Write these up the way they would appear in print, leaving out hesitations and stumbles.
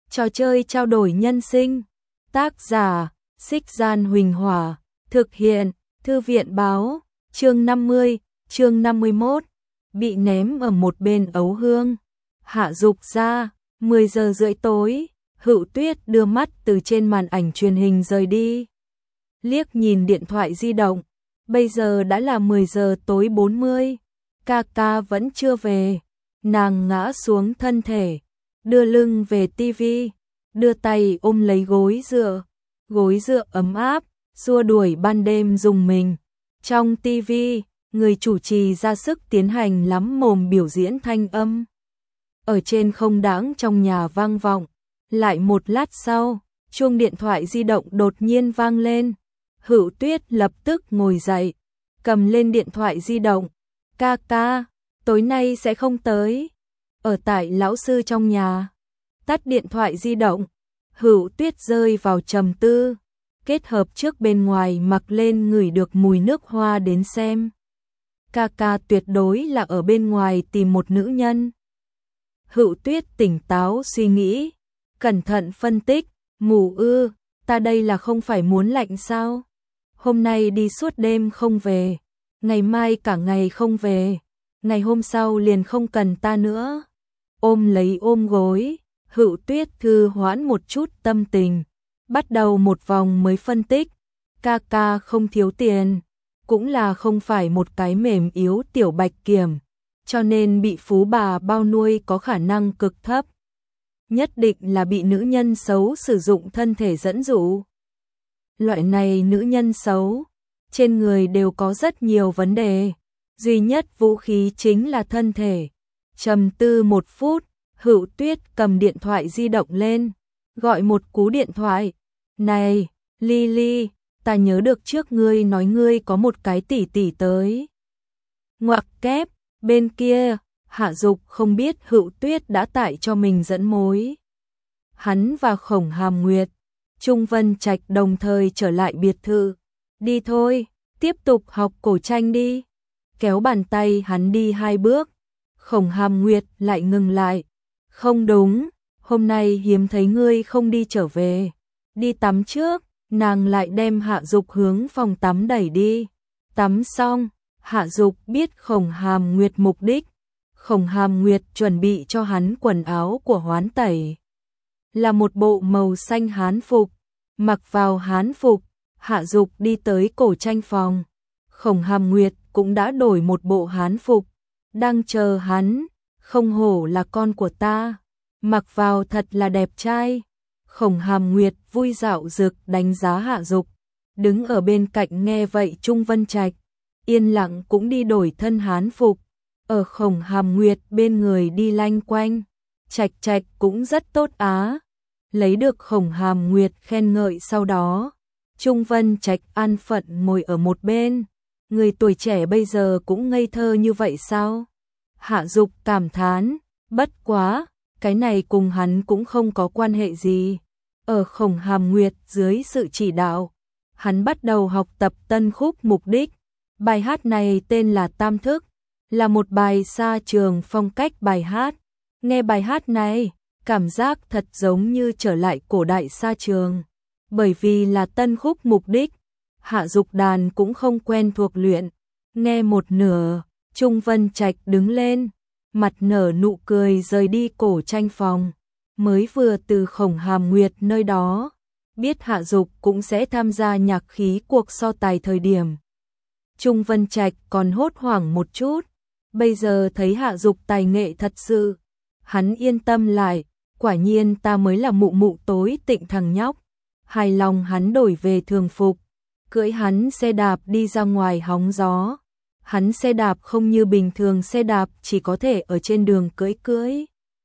Trò chơi trao đổi nhân sinh. Tác giả, Xích Gian Huỳnh Hỏa. Thực hiện, Thư viện Báo. Chương 50, chương 51. Bị ném ở một bên ấu hương. Hạ Dục ra, 10 giờ rưỡi tối, Hữu Tuyết đưa mắt từ trên màn ảnh truyền hình rời đi. Liếc nhìn điện thoại di động, bây giờ đã là 10 giờ tối 40, ca ca vẫn chưa về. Nàng ngã xuống thân thể, đưa lưng về tivi, đưa tay ôm lấy gối dựa ấm áp, xua đuổi ban đêm dùng mình. Trong tivi, người chủ trì ra sức tiến hành lắm mồm biểu diễn thanh âm. Ở trên không đáng trong nhà vang vọng. Lại một lát sau, chuông điện thoại di động đột nhiên vang lên. Hữu Tuyết lập tức ngồi dậy, cầm lên điện thoại di động. Ca ca, tối nay sẽ không tới. Ở tại lão sư trong nhà. Tắt điện thoại di động. Hữu Tuyết rơi vào trầm tư. Kết hợp trước bên ngoài mặc lên ngửi được mùi nước hoa đến xem. Ca ca tuyệt đối là ở bên ngoài tìm một nữ nhân. Hữu Tuyết tỉnh táo suy nghĩ, cẩn thận phân tích, mù ư, ta đây là không phải muốn lạnh sao? Hôm nay đi suốt đêm không về, ngày mai cả ngày không về, ngày hôm sau liền không cần ta nữa. Ôm gối, Hữu Tuyết thư hoãn một chút tâm tình, bắt đầu một vòng mới phân tích, ca ca không thiếu tiền, cũng là không phải một cái mềm yếu tiểu bạch kiểm, cho nên bị phú bà bao nuôi có khả năng cực thấp. Nhất định là bị nữ nhân xấu sử dụng thân thể dẫn dụ. Loại này nữ nhân xấu, trên người đều có rất nhiều vấn đề, duy nhất vũ khí chính là thân thể. Trầm tư một phút, Hữu Tuyết cầm điện thoại di động lên, gọi một cú điện thoại. Này, Lily, ta nhớ được trước ngươi nói ngươi có một cái tỷ tỷ tới. Ngoặc kép, bên kia, Hạ Dục không biết Hữu Tuyết đã tải cho mình dẫn mối. Hắn và Khổng Hàm Nguyệt, Trung Vân Trạch đồng thời trở lại biệt thự. Đi thôi, tiếp tục học cổ tranh đi. Kéo bàn tay hắn đi 2 bước. Khổng Hàm Nguyệt lại ngừng lại. Không đúng, hôm nay hiếm thấy ngươi không đi trở về. Đi tắm trước, nàng lại đem Hạ Dục hướng phòng tắm đẩy đi. Tắm xong, Hạ Dục biết Khổng Hàm Nguyệt mục đích. Khổng Hàm Nguyệt chuẩn bị cho hắn quần áo của hoán tẩy. Là một bộ màu xanh hán phục. Mặc vào hán phục, Hạ Dục đi tới cổ tranh phòng. Khổng Hàm Nguyệt cũng đã đổi một bộ hán phục. Đang chờ hắn, không hổ là con của ta. Mặc vào thật là đẹp trai. Khổng Hàm Nguyệt vui dạo dực đánh giá Hạ Dục. Đứng ở bên cạnh nghe vậy Trung Vân Trạch yên lặng cũng đi đổi thân hán phục. Ở Khổng Hàm Nguyệt bên người đi lanh quanh. Trạch Trạch cũng rất tốt á. Lấy được Khổng Hàm Nguyệt khen ngợi sau đó. Trung Vân Trạch an phận ngồi ở một bên. Người tuổi trẻ bây giờ cũng ngây thơ như vậy sao? Hạ Dục cảm thán, bất quá, cái này cùng hắn cũng không có quan hệ gì. Ở Khổng Hàm Nguyệt dưới sự chỉ đạo, hắn bắt đầu học tập tân khúc mục đích. Bài hát này tên là Tam Thức, là một bài xa trường phong cách bài hát. Nghe bài hát này, cảm giác thật giống như trở lại cổ đại xa trường. Bởi vì là tân khúc mục đích, Hạ Dục đàn cũng không quen thuộc luyện. Nghe một nửa, Trung Vân Trạch đứng lên, mặt nở nụ cười rời đi cổ tranh phòng. Mới vừa từ Khổng Hàm Nguyệt nơi đó, biết Hạ Dục cũng sẽ tham gia nhạc khí cuộc so tài thời điểm. Trung Vân Trạch còn hốt hoảng một chút, bây giờ thấy Hạ Dục tài nghệ thật sự, hắn yên tâm lại, quả nhiên ta mới là mụ mụ tối tịnh thằng nhóc. Hài lòng hắn đổi về thường phục, cưỡi hắn xe đạp đi ra ngoài hóng gió. Hắn xe đạp không như bình thường xe đạp chỉ có thể ở trên đường cưỡi,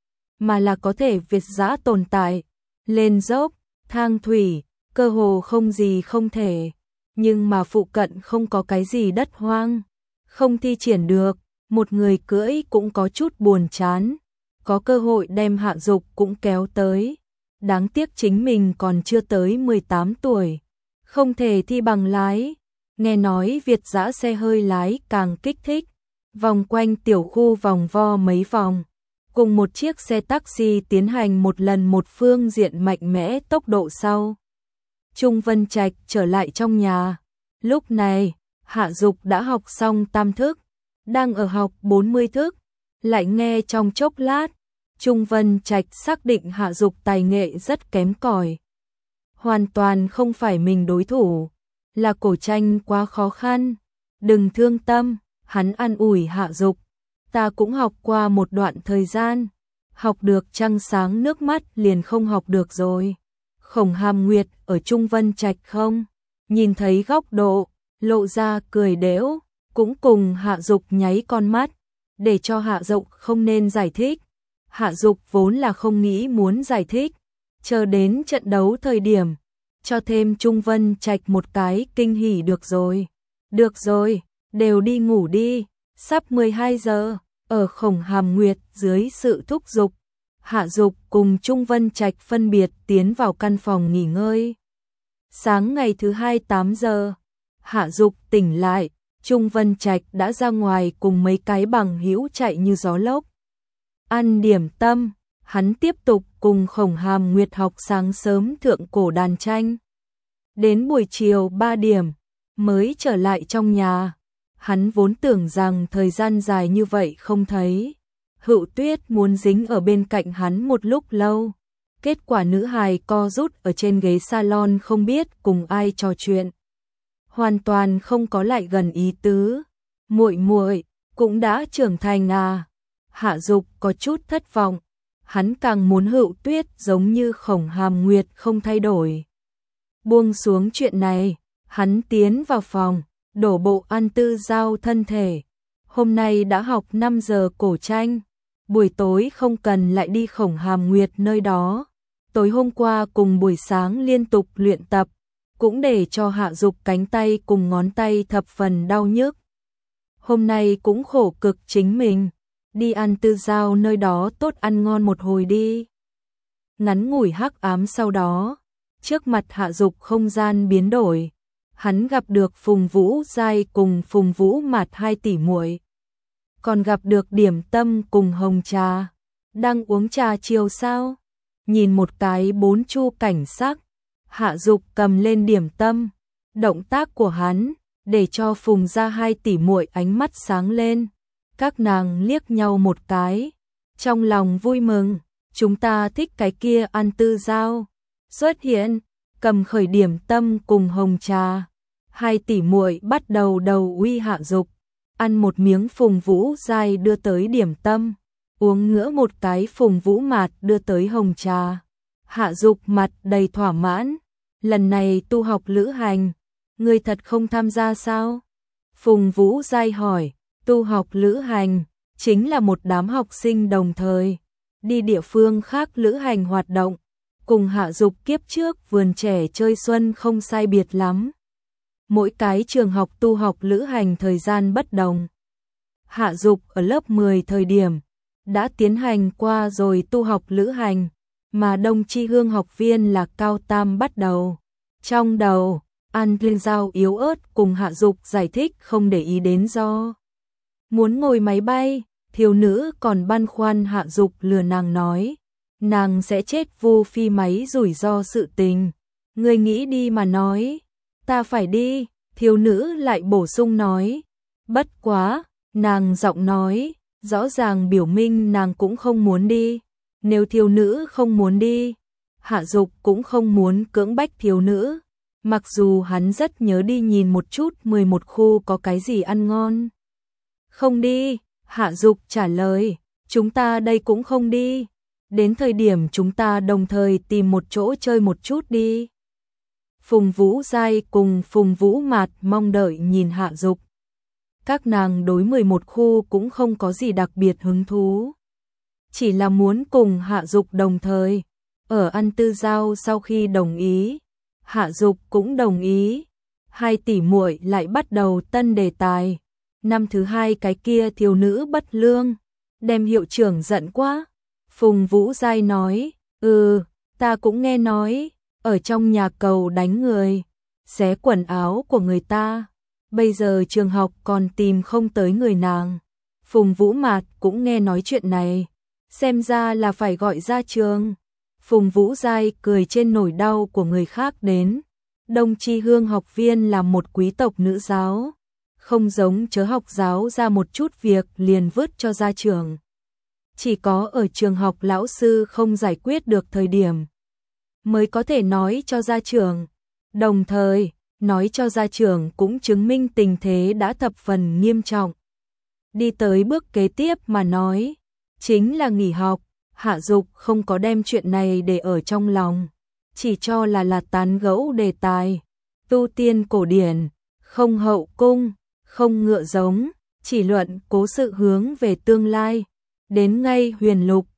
mà là có thể việt dã tồn tại, lên dốc, thang thủy, cơ hồ không gì không thể. Nhưng mà phụ cận không có cái gì đất hoang, không thi triển được, một người cưỡi cũng có chút buồn chán. Có cơ hội đem Hạ Dục cũng kéo tới. Đáng tiếc chính mình còn chưa tới 18 tuổi, không thể thi bằng lái. Nghe nói việt dã xe hơi lái càng kích thích, vòng quanh tiểu khu vòng vo mấy vòng, cùng một chiếc xe taxi tiến hành một lần một phương diện mạnh mẽ tốc độ sau. Trung Vân Trạch trở lại trong nhà. Lúc này, Hạ Dục đã học xong tam thức, đang ở học 40 thức, lại nghe trong chốc lát, Trung Vân Trạch xác định Hạ Dục tài nghệ rất kém cỏi. Hoàn toàn không phải mình đối thủ, là cổ tranh quá khó khăn. Đừng thương tâm, hắn an ủi Hạ Dục. Ta cũng học qua một đoạn thời gian, học được trăng sáng nước mắt liền không học được rồi. Khổng Hàm Nguyệt ở Trung Vân Trạch không? Nhìn thấy góc độ, lộ ra cười đễu, cũng cùng Hạ Dục nháy con mắt, để cho Hạ Dục không nên giải thích. Hạ Dục vốn là không nghĩ muốn giải thích, chờ đến trận đấu thời điểm, cho thêm Trung Vân Trạch một cái kinh hỉ được rồi. Được rồi, đều đi ngủ đi, sắp 12 giờ, ở Khổng Hàm Nguyệt dưới sự thúc giục, Hạ Dục cùng Trung Vân Trạch phân biệt tiến vào căn phòng nghỉ ngơi. Sáng ngày thứ hai 8 giờ, Hạ Dục tỉnh lại, Trung Vân Trạch đã ra ngoài cùng mấy cái bằng hữu chạy như gió lốc. Ăn điểm tâm, hắn tiếp tục cùng Khổng Hàm Nguyệt học sáng sớm thượng cổ đàn tranh. Đến buổi chiều 3 điểm, mới trở lại trong nhà. Hắn vốn tưởng rằng thời gian dài như vậy không thấy Hựu Tuyết muốn dính ở bên cạnh hắn một lúc lâu. Kết quả nữ hài co rút ở trên ghế salon không biết cùng ai trò chuyện. Hoàn toàn không có lại gần ý tứ. Muội muội cũng đã trưởng thành à? Hạ Dục có chút thất vọng. Hắn càng muốn Hựu Tuyết giống như Khổng Hàm Nguyệt không thay đổi. Buông xuống chuyện này, hắn tiến vào phòng, đổ bộ ăn tư giao thân thể. Hôm nay đã học 5 giờ cổ tranh, buổi tối không cần lại đi Khổng Hàm Nguyệt nơi đó. Tối hôm qua cùng buổi sáng liên tục luyện tập, cũng để cho Hạ Dục cánh tay cùng ngón tay thập phần đau nhức. Hôm nay cũng khổ cực chính mình, đi ăn tư giao nơi đó tốt ăn ngon một hồi đi. Ngắn ngủi hắc ám sau đó, trước mặt Hạ Dục không gian biến đổi. Hắn gặp được Phùng Vũ Giai cùng Phùng Vũ Mạt 2 tỷ muội, còn gặp được Điểm Tâm cùng Hồng Trà. Đang uống trà chiều sao? Nhìn một cái bốn chu cảnh sắc, Hạ Dục cầm lên Điểm Tâm. Động tác của hắn để cho Phùng gia 2 tỷ muội ánh mắt sáng lên. Các nàng liếc nhau một cái, trong lòng vui mừng. Chúng ta thích cái kia ăn tư giao. Xuất hiện, cầm khởi Điểm Tâm cùng Hồng Trà. 2 tỷ muội bắt đầu đầu uy Hạ Dục. Ăn một miếng Phùng Vũ Giai đưa tới Điểm Tâm, uống ngửa một cái Phùng Vũ Mạt đưa tới Hồng Trà. Hạ Dục mặt đầy thỏa mãn. Lần này tu học lữ hành, ngươi thật không tham gia sao? Phùng Vũ Giai hỏi. Tu học lữ hành chính là một đám học sinh đồng thời đi địa phương khác lữ hành hoạt động, cùng Hạ Dục kiếp trước vườn trẻ chơi xuân không sai biệt lắm. Mỗi cái trường học tu học lữ hành thời gian bất đồng. Hạ Dục ở lớp 10 thời điểm đã tiến hành qua rồi tu học lữ hành, mà Đông Chi Hương học viên là cao tam bắt đầu. Trong đầu, An Liên Giao yếu ớt cùng Hạ Dục giải thích không để ý đến do muốn ngồi máy bay. Thiếu nữ còn băn khoăn Hạ Dục lừa nàng nói, nàng sẽ chết vô phi máy rủi ro sự tình. Ngươi nghĩ đi mà nói, ta phải đi. Thiếu nữ lại bổ sung nói, bất quá, nàng giọng nói, rõ ràng biểu minh nàng cũng không muốn đi. Nếu thiếu nữ không muốn đi, Hạ Dục cũng không muốn cưỡng bách thiếu nữ. Mặc dù hắn rất nhớ đi nhìn một chút 11 khu có cái gì ăn ngon. Không đi, Hạ Dục trả lời, chúng ta đây cũng không đi. Đến thời điểm chúng ta đồng thời tìm một chỗ chơi một chút đi. Phùng Vũ Giai cùng Phùng Vũ Mạt mong đợi nhìn Hạ Dục. Các nàng đối 11 khu cũng không có gì đặc biệt hứng thú, chỉ là muốn cùng Hạ Dục đồng thời. Ở ăn tư giao sau khi đồng ý, Hạ Dục cũng đồng ý. 2 tỷ muội lại bắt đầu tân đề tài. Năm thứ hai cái kia thiếu nữ bất lương, đem hiệu trưởng giận quá. Phùng Vũ Giai nói, ta cũng nghe nói, ở trong nhà cầu đánh người, xé quần áo của người ta. Bây giờ trường học còn tìm không tới người nàng. Phùng Vũ Mạt cũng nghe nói chuyện này, xem ra là phải gọi ra trường. Phùng Vũ Giai cười trên nỗi đau của người khác đến. Đông Tri Hương học viên là một quý tộc nữ giáo, không giống chớ học giáo ra một chút việc liền vứt cho ra trường. Chỉ có ở trường học lão sư không giải quyết được thời điểm mới có thể nói cho ra trường. Đồng thời, nói cho ra trường cũng chứng minh tình thế đã thập phần nghiêm trọng. Đi tới bước kế tiếp mà nói, chính là nghỉ học. Hạ Dục không có đem chuyện này để ở trong lòng, chỉ cho là tán gẫu đề tài. Tu tiên cổ điển, không hậu cung, không ngựa giống, chỉ luận cố sự hướng về tương lai. Đến ngay Huyền Lục,